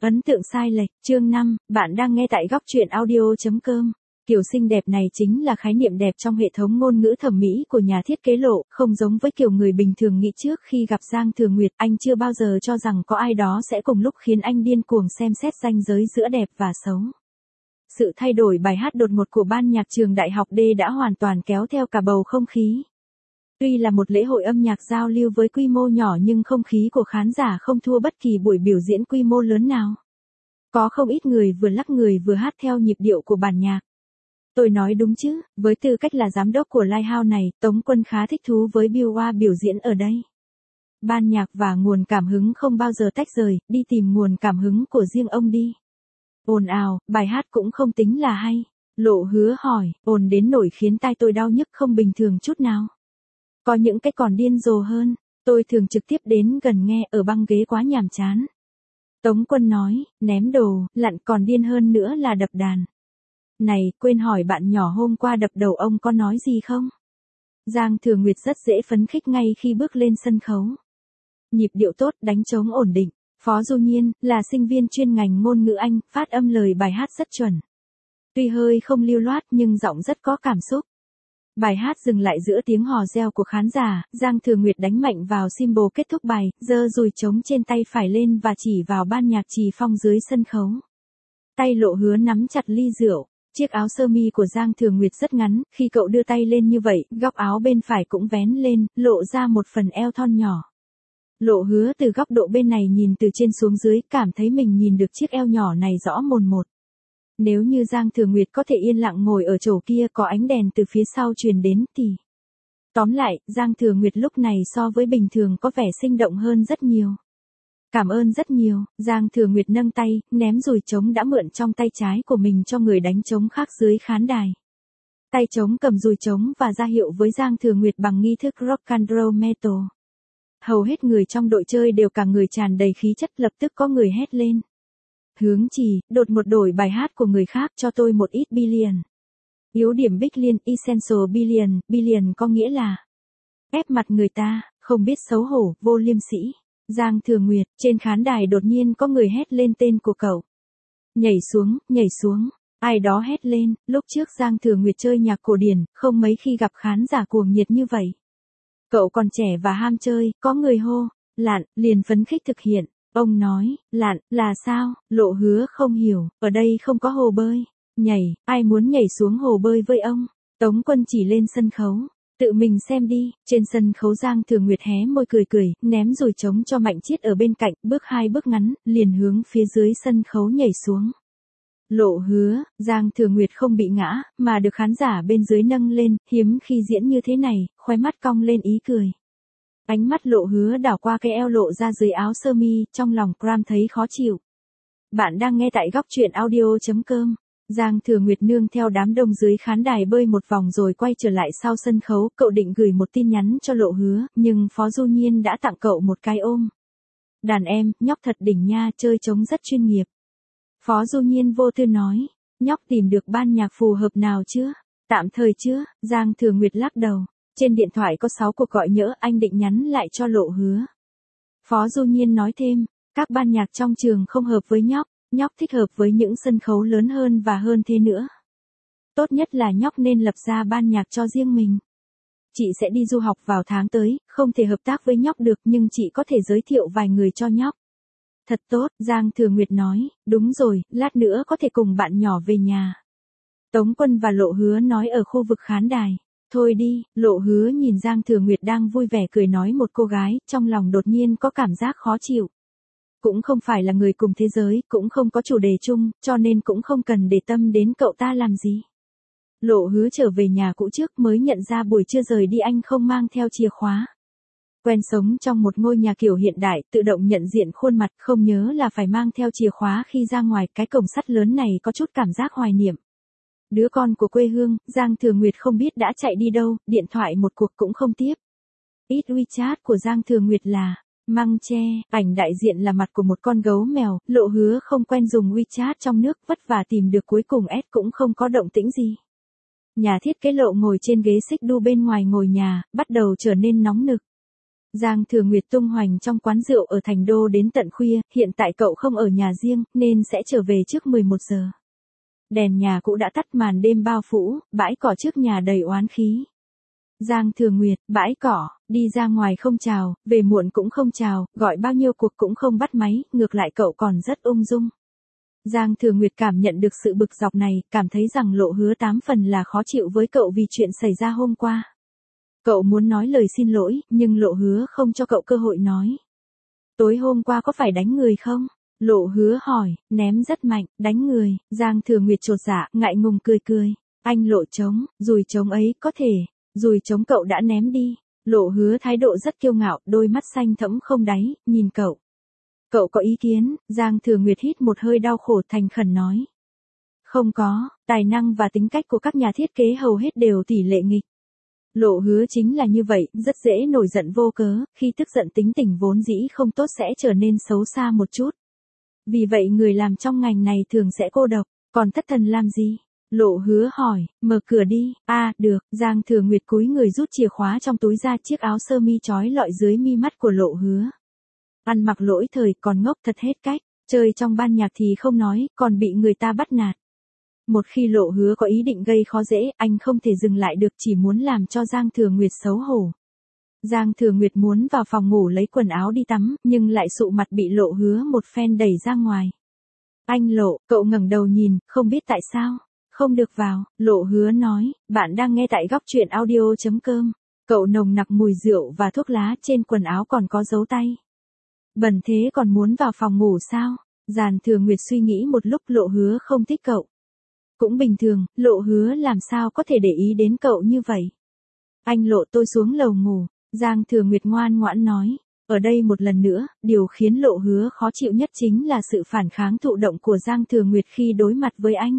Ấn tượng sai lệch, chương 5, bạn đang nghe tại góc truyện audio.com. Kiểu xinh đẹp này chính là khái niệm đẹp trong hệ thống ngôn ngữ thẩm mỹ của nhà thiết kế Lộ, không giống với kiểu người bình thường nghĩ trước khi gặp Giang Thừa Nguyệt, anh chưa bao giờ cho rằng có ai đó sẽ cùng lúc khiến anh điên cuồng xem xét ranh giới giữa đẹp và xấu. Sự thay đổi bài hát đột ngột của ban nhạc trường Đại học D đã hoàn toàn kéo theo cả bầu không khí. Tuy là một lễ hội âm nhạc giao lưu với quy mô nhỏ nhưng không khí của khán giả không thua bất kỳ buổi biểu diễn quy mô lớn nào. Có không ít người vừa lắc người vừa hát theo nhịp điệu của bản nhạc. Tôi nói đúng chứ, với tư cách là giám đốc của Lighthouse này, Tống Quân khá thích thú với Billboard biểu diễn ở đây. Ban nhạc và nguồn cảm hứng không bao giờ tách rời, đi tìm nguồn cảm hứng của riêng ông đi. Ồn ào, bài hát cũng không tính là hay. Lộ Hứa hỏi, ồn đến nỗi khiến tai tôi đau nhức không bình thường chút nào. Có những cái còn điên rồ hơn, tôi thường trực tiếp đến gần nghe ở băng ghế quá nhàm chán. Tống Quân nói, ném đồ, lặn còn điên hơn nữa là đập đàn. Này, quên hỏi bạn nhỏ hôm qua đập đầu ông có nói gì không? Giang Thừa Nguyệt rất dễ phấn khích ngay khi bước lên sân khấu. Nhịp điệu tốt, đánh trống ổn định. Phó Du Nhiên, là sinh viên chuyên ngành ngôn ngữ Anh, phát âm lời bài hát rất chuẩn. Tuy hơi không lưu loát nhưng giọng rất có cảm xúc. Bài hát dừng lại giữa tiếng hò reo của khán giả, Giang Thừa Nguyệt đánh mạnh vào cymbal kết thúc bài, giơ dùi trống trên tay phải lên và chỉ vào ban nhạc Trì Phong dưới sân khấu. Tay Lộ Hứa nắm chặt ly rượu, chiếc áo sơ mi của Giang Thừa Nguyệt rất ngắn, khi cậu đưa tay lên như vậy, góc áo bên phải cũng vén lên, lộ ra một phần eo thon nhỏ. Lộ Hứa từ góc độ bên này nhìn từ trên xuống dưới, cảm thấy mình nhìn được chiếc eo nhỏ này rõ mồn một. Nếu như Giang Thừa Nguyệt có thể yên lặng ngồi ở chỗ kia có ánh đèn từ phía sau truyền đến thì... Tóm lại, Giang Thừa Nguyệt lúc này so với bình thường có vẻ sinh động hơn rất nhiều. Cảm ơn rất nhiều, Giang Thừa Nguyệt nâng tay, ném dùi trống đã mượn trong tay trái của mình cho người đánh trống khác dưới khán đài. Tay trống cầm dùi trống và ra hiệu với Giang Thừa Nguyệt bằng nghi thức rock and roll metal. Hầu hết người trong đội chơi đều cả người tràn đầy khí chất, lập tức có người hét lên. Hướng Trì, đột một đổi bài hát của người khác cho tôi một ít billion. Yếu điểm billion, essential billion, billion có nghĩa là ép mặt người ta, không biết xấu hổ, vô liêm sỉ. Giang Thừa Nguyệt, trên khán đài đột nhiên có người hét lên tên của cậu. Nhảy xuống, ai đó hét lên, lúc trước Giang Thừa Nguyệt chơi nhạc cổ điển, không mấy khi gặp khán giả cuồng nhiệt như vậy. Cậu còn trẻ và ham chơi, có người hô, lặn, liền phấn khích thực hiện. Ông nói, lặn, là sao? Lộ Hứa không hiểu, ở đây không có hồ bơi. Nhảy, ai muốn nhảy xuống hồ bơi với ông? Tống Quân chỉ lên sân khấu. Tự mình xem đi, trên sân khấu Giang Thừa Nguyệt hé môi cười, ném dùi trống cho Mạnh Chiết ở bên cạnh, bước 2 bước ngắn, liền hướng phía dưới sân khấu nhảy xuống. Lộ Hứa, Giang Thừa Nguyệt không bị ngã, mà được khán giả bên dưới nâng lên, hiếm khi diễn như thế này, khóe mắt cong lên ý cười. Ánh mắt Lộ Hứa đảo qua cái eo lộ ra dưới áo sơ mi, trong lòng Cram thấy khó chịu. Bạn đang nghe tại góc truyện audio.com. Giang Thừa Nguyệt nương theo đám đông dưới khán đài bơi một vòng rồi quay trở lại sau sân khấu, cậu định gửi một tin nhắn cho Lộ Hứa, nhưng Phó Du Nhiên đã tặng cậu một cái ôm. Đàn em, nhóc thật đỉnh nha, chơi trống rất chuyên nghiệp. Phó Du Nhiên vô tư nói, nhóc tìm được ban nhạc phù hợp nào chưa? Tạm thời chưa, Giang Thừa Nguyệt lắc đầu. Trên điện thoại có 6 cuộc gọi nhỡ, anh định nhắn lại cho Lộ Hứa. Phó Du Nhiên nói thêm, các ban nhạc trong trường không hợp với nhóc thích hợp với những sân khấu lớn hơn và hơn thế nữa. Tốt nhất là nhóc nên lập ra ban nhạc cho riêng mình. Chị sẽ đi du học vào tháng tới, không thể hợp tác với nhóc được nhưng chị có thể giới thiệu vài người cho nhóc. Thật tốt, Giang Thừa Nguyệt nói, đúng rồi, lát nữa có thể cùng bạn nhỏ về nhà. Tống Quân và Lộ Hứa nói ở khu vực khán đài. Thôi đi, Lộ Hứa nhìn Giang Thừa Nguyệt đang vui vẻ cười nói một cô gái, trong lòng đột nhiên có cảm giác khó chịu. Cũng không phải là người cùng thế giới, cũng không có chủ đề chung, cho nên cũng không cần để tâm đến cậu ta làm gì. Lộ Hứa trở về nhà cũ trước mới nhận ra buổi trưa rời đi anh không mang theo chìa khóa. Quen sống trong một ngôi nhà kiểu hiện đại, tự động nhận diện khuôn mặt, không nhớ là phải mang theo chìa khóa khi ra ngoài, cái cổng sắt lớn này có chút cảm giác hoài niệm. Đứa con của quê hương, Giang Thừa Nguyệt không biết đã chạy đi đâu, điện thoại một cuộc cũng không tiếp. Ít WeChat của Giang Thừa Nguyệt là măng tre, ảnh đại diện là mặt của một con gấu mèo, Lộ Hứa không quen dùng WeChat trong nước, vất vả tìm được cuối cùng S cũng không có động tĩnh gì. Nhà thiết kế Lộ ngồi trên ghế xích đu bên ngoài ngồi nhà, bắt đầu trở nên nóng nực. Giang Thừa Nguyệt tung hoành trong quán rượu ở Thành Đô đến tận khuya, hiện tại cậu không ở nhà riêng, nên sẽ trở về trước 11 giờ. Đèn nhà cũ đã tắt, màn đêm bao phủ, bãi cỏ trước nhà đầy oán khí. Giang Thừa Nguyệt, bãi cỏ, đi ra ngoài không chào, về muộn cũng không chào, gọi bao nhiêu cuộc cũng không bắt máy, ngược lại cậu còn rất ung dung. Giang Thừa Nguyệt cảm nhận được sự bực dọc này, cảm thấy rằng Lộ Hứa 8 phần là khó chịu với cậu vì chuyện xảy ra hôm qua. Cậu muốn nói lời xin lỗi, nhưng Lộ Hứa không cho cậu cơ hội nói. Tối hôm qua có phải đánh người không? Lộ Hứa hỏi, ném rất mạnh, đánh người. Giang Thừa Nguyệt chột dạ, ngại ngùng cười cười. Anh Lộ trống, dùi trống ấy có thể, dùi trống cậu đã ném đi. Lộ Hứa thái độ rất kiêu ngạo, đôi mắt xanh thẫm không đáy, nhìn cậu. Cậu có ý kiến? Giang Thừa Nguyệt hít một hơi đau khổ, thành khẩn nói. Không có, tài năng và tính cách của các nhà thiết kế hầu hết đều tỷ lệ nghịch. Lộ Hứa chính là như vậy, rất dễ nổi giận vô cớ, khi tức giận tính tình vốn dĩ không tốt sẽ trở nên xấu xa một chút. Vì vậy người làm trong ngành này thường sẽ cô độc, còn thất thần làm gì? Lộ Hứa hỏi, mở cửa đi. Được. Giang Thừa Nguyệt cúi người rút chìa khóa trong túi ra, chiếc áo sơ mi trói lọi dưới mi mắt của Lộ Hứa. Ăn mặc lỗi thời, còn ngốc thật hết cách, chơi trong ban nhạc thì không nói, còn bị người ta bắt nạt. Một khi Lộ Hứa có ý định gây khó dễ, anh không thể dừng lại được, chỉ muốn làm cho Giang Thừa Nguyệt xấu hổ. Giang Thừa Nguyệt muốn vào phòng ngủ lấy quần áo đi tắm, nhưng lại sụ mặt bị Lộ Hứa một phen đẩy ra ngoài. Anh Lộ, cậu ngẩng đầu nhìn, không biết tại sao. Không được vào, Lộ Hứa nói, bạn đang nghe tại góc truyện audio.com. Cậu nồng nặc mùi rượu và thuốc lá, trên quần áo còn có dấu tay. Bẩn thế còn muốn vào phòng ngủ sao? Giang Thừa Nguyệt suy nghĩ một lúc, Lộ Hứa không thích cậu. Cũng bình thường, Lộ Hứa làm sao có thể để ý đến cậu như vậy. Anh Lộ, tôi xuống lầu ngủ. Giang Thừa Nguyệt ngoan ngoãn nói. Ở đây một lần nữa, điều khiến Lộ Hứa khó chịu nhất chính là sự phản kháng thụ động của Giang Thừa Nguyệt khi đối mặt với anh.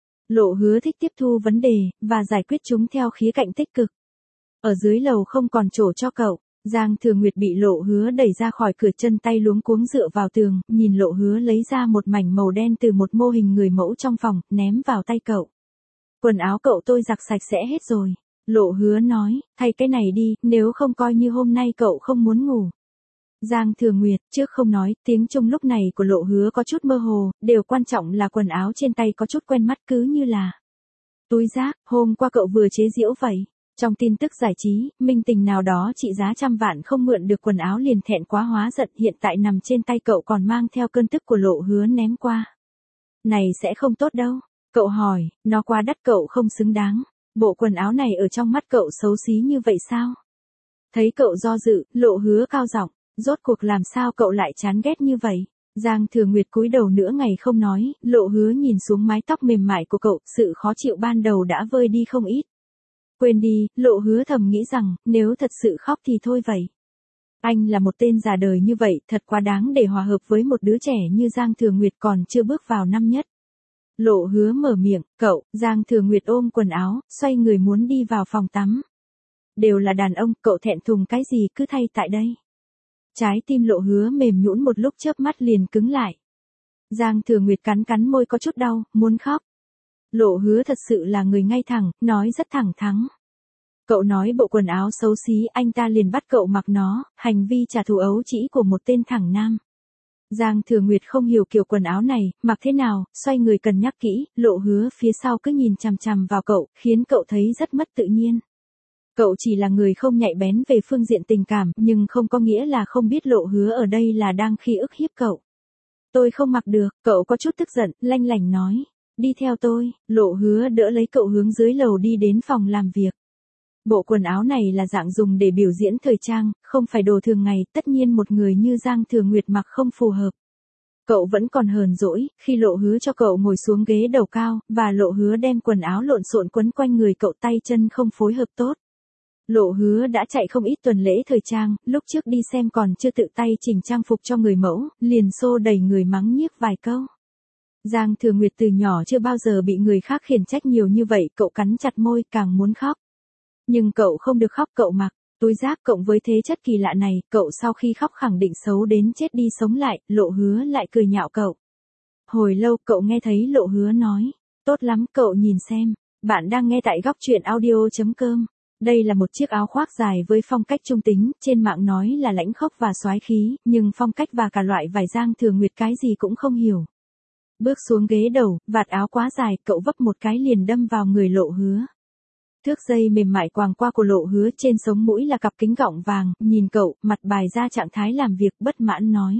Lộ Hứa thích tiếp thu vấn đề, và giải quyết chúng theo khía cạnh tích cực. Ở dưới lầu không còn chỗ cho cậu. Giang Thừa Nguyệt bị Lộ Hứa đẩy ra khỏi cửa, chân tay luống cuống dựa vào tường, nhìn Lộ Hứa lấy ra một mảnh màu đen từ một mô hình người mẫu trong phòng, ném vào tay cậu. Quần áo cậu tôi giặt sạch sẽ hết rồi. Lộ Hứa nói, thay cái này đi, nếu không coi như hôm nay cậu không muốn ngủ. Giang Thừa Nguyệt, trước không nói, tiếng Trung lúc này của Lộ Hứa có chút mơ hồ, điều quan trọng là quần áo trên tay có chút quen mắt, cứ như là túi rác, hôm qua cậu vừa chế giễu vậy. Trong tin tức giải trí, minh tình nào đó trị giá trăm vạn không mượn được quần áo liền thẹn quá hóa giận, hiện tại nằm trên tay cậu còn mang theo cơn tức của Lộ Hứa ném qua. Này sẽ không tốt đâu. Cậu hỏi, nó quá đắt, cậu không xứng đáng. Bộ quần áo này ở trong mắt cậu xấu xí như vậy sao? Thấy cậu do dự, Lộ Hứa cao giọng, rốt cuộc làm sao cậu lại chán ghét như vậy? Giang Thừa Nguyệt cúi đầu nửa ngày không nói, Lộ Hứa nhìn xuống mái tóc mềm mại của cậu, sự khó chịu ban đầu đã vơi đi không ít. Quên đi, Lộ Hứa thầm nghĩ rằng, nếu thật sự khóc thì thôi vậy. Anh là một tên già đời như vậy, thật quá đáng để hòa hợp với một đứa trẻ như Giang Thừa Nguyệt còn chưa bước vào năm nhất. Lộ Hứa mở miệng, cậu. Giang Thừa Nguyệt ôm quần áo, xoay người muốn đi vào phòng tắm. Đều là đàn ông, cậu thẹn thùng cái gì, cứ thay tại đây. Trái tim Lộ Hứa mềm nhũn, một lúc chớp mắt liền cứng lại. Giang Thừa Nguyệt cắn cắn môi có chút đau, muốn khóc. Lộ Hứa thật sự là người ngay thẳng, nói rất thẳng thắn. Cậu nói bộ quần áo xấu xí, anh ta liền bắt cậu mặc nó, hành vi trả thù ấu trĩ của một tên thẳng nam. Giang Thừa Nguyệt không hiểu kiểu quần áo này, mặc thế nào, xoay người cân nhắc kỹ, Lộ Hứa phía sau cứ nhìn chằm chằm vào cậu, khiến cậu thấy rất mất tự nhiên. Cậu chỉ là người không nhạy bén về phương diện tình cảm, nhưng không có nghĩa là không biết Lộ Hứa ở đây là đang khi ức hiếp cậu. Tôi không mặc được, cậu có chút tức giận, lanh lảnh nói. Đi theo tôi. Lộ Hứa đỡ lấy cậu hướng dưới lầu đi đến phòng làm việc. Bộ quần áo này là dạng dùng để biểu diễn thời trang, không phải đồ thường ngày, tất nhiên một người như Giang Thừa Nguyệt mặc không phù hợp. Cậu vẫn còn hờn dỗi, khi Lộ Hứa cho cậu ngồi xuống ghế đầu cao, và Lộ Hứa đem quần áo lộn xộn quấn quanh người cậu, tay chân không phối hợp tốt. Lộ Hứa đã chạy không ít tuần lễ thời trang, lúc trước đi xem còn chưa tự tay chỉnh trang phục cho người mẫu, liền xô đẩy người mắng nhiếc vài câu. Giang Thừa Nguyệt từ nhỏ chưa bao giờ bị người khác khiển trách nhiều như vậy, cậu cắn chặt môi, càng muốn khóc. Nhưng cậu không được khóc, cậu mặc túi rác, cộng với thế chất kỳ lạ này, cậu sau khi khóc khẳng định xấu đến chết đi sống lại. Lộ Hứa lại cười nhạo cậu. Hồi lâu cậu nghe thấy Lộ Hứa nói, tốt lắm, cậu nhìn xem, bạn đang nghe tại góc truyện audio.com. Đây là một chiếc áo khoác dài với phong cách trung tính, trên mạng nói là lãnh khốc và soái khí, nhưng phong cách và cả loại vải Giang Thừa Nguyệt cái gì cũng không hiểu. Bước xuống ghế đầu, vạt áo quá dài, cậu vấp một cái liền đâm vào người Lộ Hứa. Thước dây mềm mại quàng qua của Lộ Hứa, trên sống mũi là cặp kính gọng vàng, nhìn cậu, mặt bài ra trạng thái làm việc, bất mãn nói.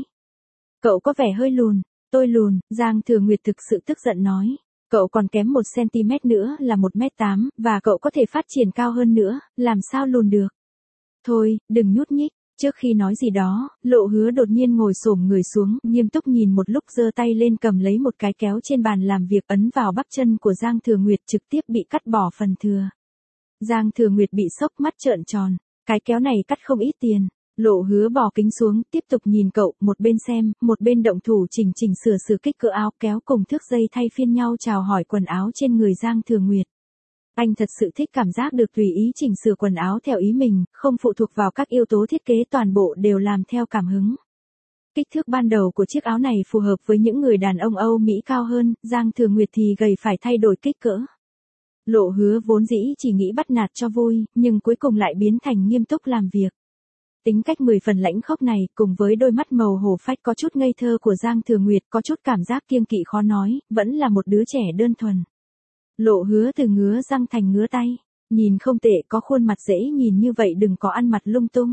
Cậu có vẻ hơi lùn. Tôi lùn, Giang Thừa Nguyệt thực sự tức giận nói. Cậu còn kém 1cm nữa là 1m8, và cậu có thể phát triển cao hơn nữa, làm sao lùn được. Thôi, đừng nhúc nhích. Trước khi nói gì đó, Lộ Hứa đột nhiên ngồi xổm người xuống, nghiêm túc nhìn một lúc, giơ tay lên cầm lấy một cái kéo trên bàn làm việc, ấn vào bắp chân của Giang Thừa Nguyệt, trực tiếp bị cắt bỏ phần thừa. Giang Thừa Nguyệt bị sốc, mắt trợn tròn. Cái kéo này cắt không ít tiền. Lộ Hứa bỏ kính xuống, tiếp tục nhìn cậu, một bên xem, một bên động thủ chỉnh chỉnh sửa kích cỡ áo, kéo cùng thước dây thay phiên nhau chào hỏi quần áo trên người Giang Thừa Nguyệt. Anh thật sự thích cảm giác được tùy ý chỉnh sửa quần áo theo ý mình, không phụ thuộc vào các yếu tố thiết kế, toàn bộ đều làm theo cảm hứng. Kích thước ban đầu của chiếc áo này phù hợp với những người đàn ông Âu Mỹ cao hơn, Giang Thừa Nguyệt thì gầy, phải thay đổi kích cỡ. Lộ Hứa vốn dĩ chỉ nghĩ bắt nạt cho vui, nhưng cuối cùng lại biến thành nghiêm túc làm việc. Tính cách 10 phần lãnh khốc này, cùng với đôi mắt màu hổ phách có chút ngây thơ của Giang Thừa Nguyệt, có chút cảm giác kiêng kỵ khó nói, vẫn là một đứa trẻ đơn thuần. Lộ Hứa từ ngứa răng thành ngứa tay, nhìn không tệ, có khuôn mặt dễ nhìn như vậy đừng có ăn mặc lung tung.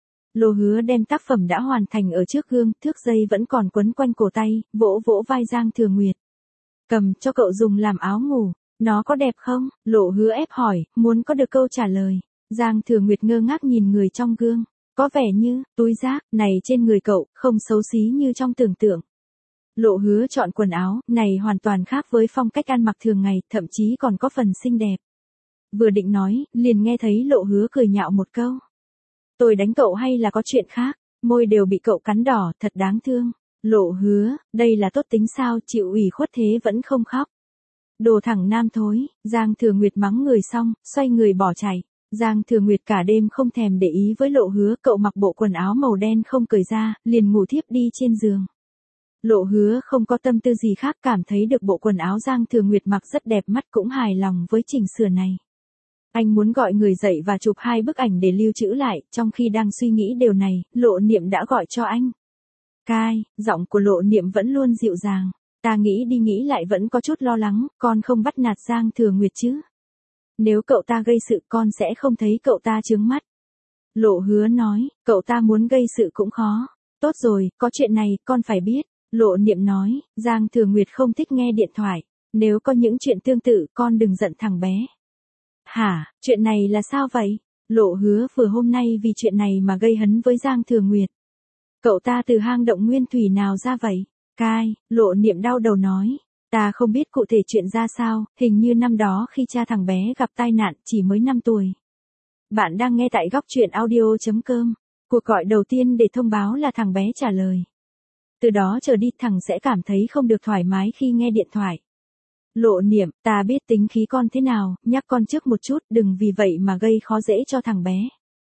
Lộ Hứa đem tác phẩm đã hoàn thành ở trước gương, thước dây vẫn còn quấn quanh cổ tay, vỗ vỗ vai Giang Thừa Nguyệt. Cầm cho cậu dùng làm áo ngủ, nó có đẹp không? Lộ Hứa ép hỏi, muốn có được câu trả lời. Giang Thừa Nguyệt ngơ ngác nhìn người trong gương. Có vẻ như, túi rác, này trên người cậu, không xấu xí như trong tưởng tượng. Lộ Hứa chọn quần áo, này hoàn toàn khác với phong cách ăn mặc thường ngày, thậm chí còn có phần xinh đẹp. Vừa định nói, liền nghe thấy Lộ Hứa cười nhạo một câu. Tôi đánh cậu hay là có chuyện khác, môi đều bị cậu cắn đỏ, thật đáng thương. Lộ Hứa, đây là tốt tính sao, chịu ủy khuất thế vẫn không khóc. Đồ thẳng nam thối, Giang Thừa Nguyệt mắng người xong, xoay người bỏ chạy. Giang Thừa Nguyệt cả đêm không thèm để ý với Lộ Hứa, cậu mặc bộ quần áo màu đen không cởi ra, liền ngủ thiếp đi trên giường. Lộ Hứa không có tâm tư gì khác, cảm thấy được bộ quần áo Giang Thừa Nguyệt mặc rất đẹp mắt, cũng hài lòng với chỉnh sửa này. Anh muốn gọi người dậy và chụp 2 bức ảnh để lưu trữ lại, trong khi đang suy nghĩ điều này, Lộ Niệm đã gọi cho anh. Cai, giọng của Lộ Niệm vẫn luôn dịu dàng. Ta nghĩ đi nghĩ lại vẫn có chút lo lắng, con không bắt nạt Giang Thừa Nguyệt chứ? Nếu cậu ta gây sự con sẽ không thấy cậu ta chướng mắt. Lộ Hứa nói, cậu ta muốn gây sự cũng khó. Tốt rồi, có chuyện này, con phải biết. Lộ Niệm nói, Giang Thừa Nguyệt không thích nghe điện thoại. Nếu có những chuyện tương tự, con đừng giận thằng bé. Hả, chuyện này là sao vậy? Lộ Hứa vừa hôm nay vì chuyện này mà gây hấn với Giang Thừa Nguyệt. Cậu ta từ hang động nguyên thủy nào ra vậy? Cai, Lộ Niệm đau đầu nói. Ta không biết cụ thể chuyện ra sao, hình như năm đó khi cha thằng bé gặp tai nạn, chỉ mới 5 tuổi. Bạn đang nghe tại góc truyện audio.com. Cuộc gọi đầu tiên để thông báo là thằng bé trả lời. Từ đó trở đi thằng sẽ cảm thấy không được thoải mái khi nghe điện thoại. Lộ Niệm, ta biết tính khí con thế nào, nhắc con trước một chút, đừng vì vậy mà gây khó dễ cho thằng bé.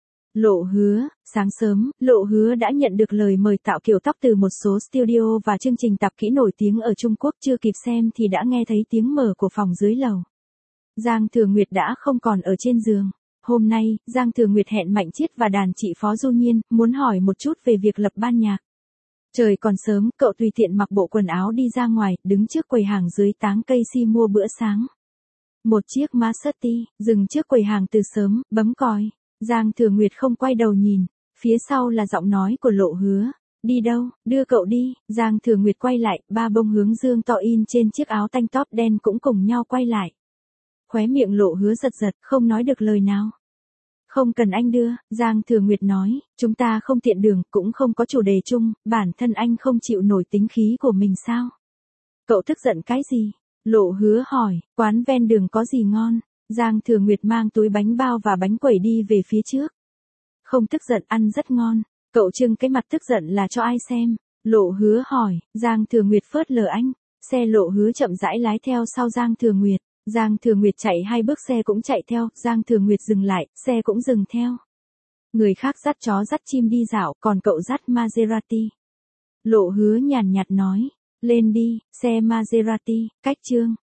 Lộ Hứa, sáng sớm, Lộ Hứa đã nhận được lời mời tạo kiểu tóc từ một số studio và chương trình tạp kỹ nổi tiếng ở Trung Quốc, chưa kịp xem thì đã nghe thấy tiếng mở của phòng dưới lầu. Giang Thừa Nguyệt đã không còn ở trên giường. Hôm nay, Giang Thừa Nguyệt hẹn Mạnh Chiết và đàn chị Phó Du Nhiên, muốn hỏi một chút về việc lập ban nhạc. Trời còn sớm, cậu tùy tiện mặc bộ quần áo đi ra ngoài, đứng trước quầy hàng dưới táng cây si mua bữa sáng. Một chiếc Maserati, dừng trước quầy hàng từ sớm, bấm còi. Giang Thừa Nguyệt không quay đầu nhìn, phía sau là giọng nói của Lộ Hứa. Đi đâu, đưa cậu đi. Giang Thừa Nguyệt quay lại, 3 bông hướng dương to in trên chiếc áo tanh top đen cũng cùng nhau quay lại. Khóe miệng Lộ Hứa giật giật, không nói được lời nào. Không cần anh đưa, Giang Thừa Nguyệt nói, chúng ta không tiện đường, cũng không có chủ đề chung, bản thân anh không chịu nổi tính khí của mình sao? Cậu tức giận cái gì? Lộ Hứa hỏi, quán ven đường có gì ngon? Giang Thừa Nguyệt mang túi bánh bao và bánh quẩy đi về phía trước. Không tức giận, ăn rất ngon. Cậu trưng cái mặt tức giận là cho ai xem? Lộ Hứa hỏi, Giang Thừa Nguyệt phớt lờ anh. Xe Lộ Hứa chậm rãi lái theo sau Giang Thừa Nguyệt. Giang Thừa Nguyệt chạy 2 bước xe cũng chạy theo, Giang Thừa Nguyệt dừng lại, xe cũng dừng theo. Người khác dắt chó dắt chim đi dạo, còn cậu dắt Maserati. Lộ Hứa nhàn nhạt nói, lên đi, xe Maserati, cách chương.